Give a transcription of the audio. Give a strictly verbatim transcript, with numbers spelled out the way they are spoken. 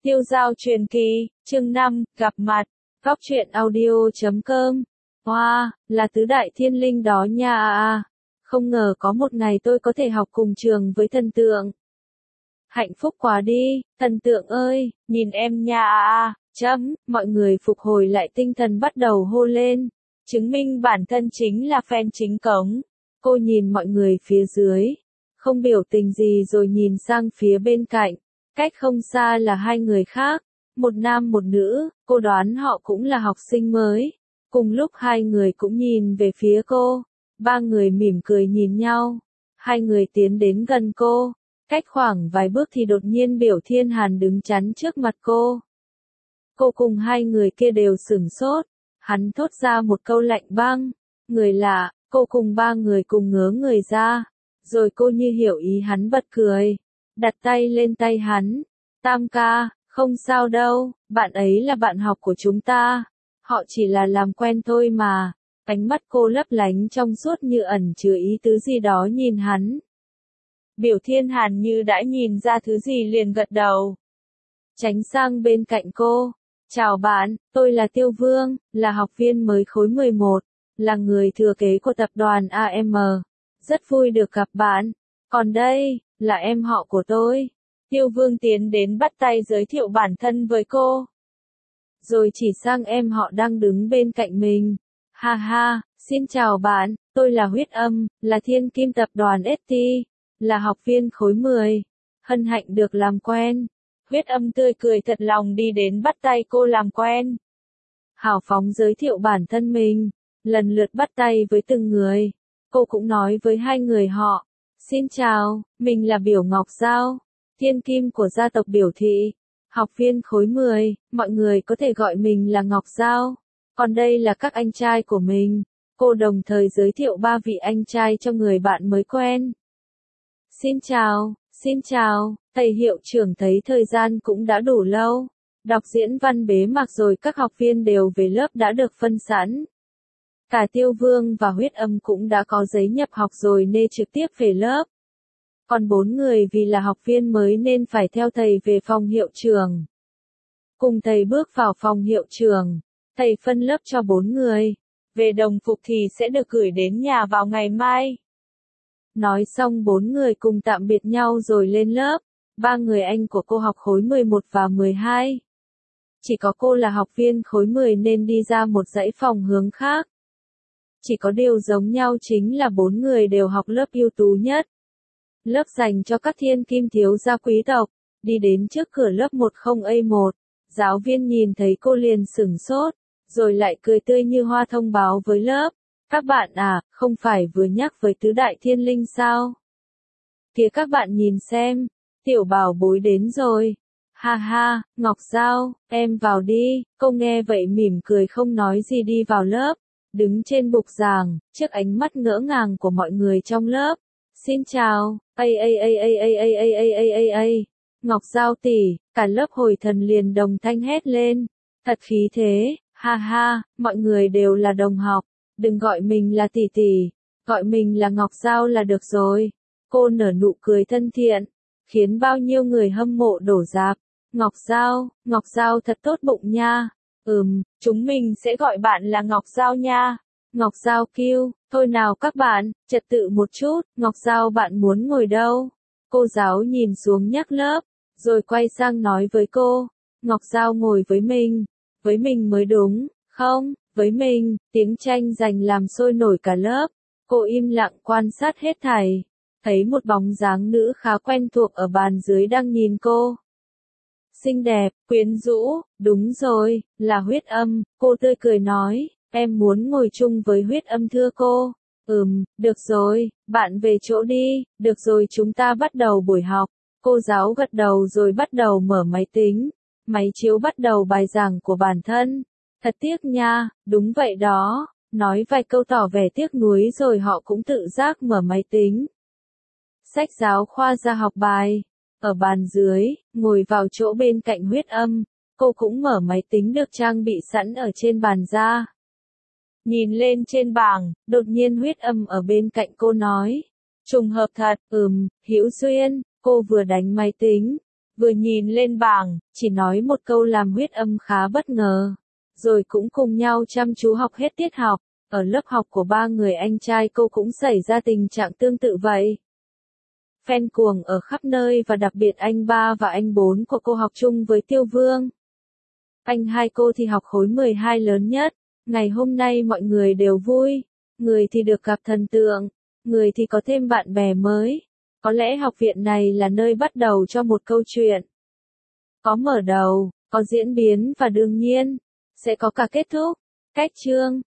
Tiêu giao truyền kỳ, chương năm, gặp mặt, góc truyện audio chấm com. Wow, là tứ đại thiên linh đó nha à à. Không ngờ có một ngày tôi có thể học cùng trường với thần tượng. Hạnh phúc quá đi, thần tượng ơi, nhìn em nha à à. Chấm, mọi người phục hồi lại tinh thần bắt đầu hô lên. Chứng minh bản thân chính là fan chính cống. Cô nhìn mọi người phía dưới. Không biểu tình gì rồi nhìn sang phía bên cạnh. Cách không xa là hai người khác, một nam một nữ, cô đoán họ cũng là học sinh mới. Cùng lúc hai người cũng nhìn về phía cô, ba người mỉm cười nhìn nhau. Hai người tiến đến gần cô, cách khoảng vài bước thì đột nhiên Biểu Thiên Hàn đứng chắn trước mặt cô. Cô cùng hai người kia đều sửng sốt, hắn thốt ra một câu lạnh băng, người lạ, cô cùng ba người cùng ngớ người ra, rồi cô như hiểu ý hắn bật cười. Đặt tay lên tay hắn, Tam ca, không sao đâu, bạn ấy là bạn học của chúng ta, họ chỉ là làm quen thôi mà. Ánh mắt cô lấp lánh trong suốt như ẩn chứa ý tứ gì đó nhìn hắn. Biểu Thiên Hàn như đã nhìn ra thứ gì liền gật đầu. Tránh sang bên cạnh cô, chào bạn, tôi là Tiêu Vương, là học viên mới khối mười một, là người thừa kế của tập đoàn a em, rất vui được gặp bạn, còn đây là em họ của tôi. Tiêu Vương tiến đến bắt tay giới thiệu bản thân với cô. Rồi chỉ sang em họ đang đứng bên cạnh mình. Ha ha, xin chào bạn, tôi là Huyết Âm, là thiên kim tập đoàn ét tê, là học viên khối mười. Hân hạnh được làm quen. Huyết Âm tươi cười thật lòng đi đến bắt tay cô làm quen. Hào phóng giới thiệu bản thân mình, lần lượt bắt tay với từng người. Cô cũng nói với hai người họ. Xin chào, mình là Biểu Ngọc Giao, thiên kim của gia tộc Biểu Thị, học viên khối mười, mọi người có thể gọi mình là Ngọc Giao. Còn đây là các anh trai của mình. Cô đồng thời giới thiệu ba vị anh trai cho người bạn mới quen. Xin chào, xin chào, thầy hiệu trưởng thấy thời gian cũng đã đủ lâu. Đọc diễn văn bế mạc rồi các học viên đều về lớp đã được phân sẵn. Cả Tiêu Vương và Huyết Âm cũng đã có giấy nhập học rồi nên trực tiếp về lớp. Còn bốn người vì là học viên mới nên phải theo thầy về phòng hiệu trưởng. Cùng thầy bước vào phòng hiệu trưởng, thầy phân lớp cho bốn người. Về đồng phục thì sẽ được gửi đến nhà vào ngày mai. Nói xong bốn người cùng tạm biệt nhau rồi lên lớp. Ba người anh của cô học khối mười một và mười hai. Chỉ có cô là học viên khối mười nên đi ra một dãy phòng hướng khác. Chỉ có điều giống nhau chính là bốn người đều học lớp ưu tú nhất. Lớp dành cho các thiên kim thiếu gia quý tộc, đi đến trước cửa lớp một không A một, giáo viên nhìn thấy cô liền sửng sốt, rồi lại cười tươi như hoa thông báo với lớp. Các bạn à, không phải vừa nhắc với tứ đại thiên linh sao? Kìa các bạn nhìn xem, tiểu bảo bối đến rồi. Ha ha, Ngọc Giao, em vào đi, cô nghe vậy mỉm cười không nói gì đi vào lớp. Đứng trên bục giảng, trước ánh mắt ngỡ ngàng của mọi người trong lớp. Xin chào, ây ây ây ây ây ây ây ây ây ây ây. Ngọc Giao tỷ, cả lớp hồi thần liền đồng thanh hét lên. Thật khí thế, ha ha, mọi người đều là đồng học. Đừng gọi mình là tỷ tỷ, gọi mình là Ngọc Giao là được rồi. Cô nở nụ cười thân thiện, khiến bao nhiêu người hâm mộ đổ rạp. Ngọc Giao, Ngọc Giao thật tốt bụng nha. Ừm, chúng mình sẽ gọi bạn là Ngọc Giao nha. Ngọc Giao kêu, thôi nào các bạn, trật tự một chút, Ngọc Giao bạn muốn ngồi đâu? Cô giáo nhìn xuống nhắc lớp, rồi quay sang nói với cô, Ngọc Giao ngồi với mình, với mình mới đúng, không, với mình, tiếng tranh giành làm sôi nổi cả lớp. Cô im lặng quan sát hết thảy, thấy một bóng dáng nữ khá quen thuộc ở bàn dưới đang nhìn cô. Xinh đẹp, quyến rũ, đúng rồi, là Huyết Âm, cô tươi cười nói, em muốn ngồi chung với Huyết Âm thưa cô. Ừm, được rồi, bạn về chỗ đi, được rồi chúng ta bắt đầu buổi học. Cô giáo gật đầu rồi bắt đầu mở máy tính, máy chiếu bắt đầu bài giảng của bản thân. Thật tiếc nha, đúng vậy đó, nói vài câu tỏ vẻ tiếc nuối rồi họ cũng tự giác mở máy tính. Sách giáo khoa ra học bài. Ở bàn dưới, ngồi vào chỗ bên cạnh Huyết Âm, cô cũng mở máy tính được trang bị sẵn ở trên bàn ra. Nhìn lên trên bảng, đột nhiên Huyết Âm ở bên cạnh cô nói. Trùng hợp thật, ừm, hữu duyên, cô vừa đánh máy tính. Vừa nhìn lên bảng, chỉ nói một câu làm huyết âm khá bất ngờ. Rồi cũng cùng nhau chăm chú học hết tiết học. Ở lớp học của ba người anh trai cô cũng xảy ra tình trạng tương tự vậy. Fan cuồng ở khắp nơi và đặc biệt anh ba và anh bốn của cô học chung với Tiêu Vương. Anh hai cô thì học khối mười hai lớn nhất. Ngày hôm nay mọi người đều vui. Người thì được gặp thần tượng, người thì có thêm bạn bè mới. Có lẽ học viện này là nơi bắt đầu cho một câu chuyện. Có mở đầu, có diễn biến và đương nhiên, sẽ có cả kết thúc. Cách chương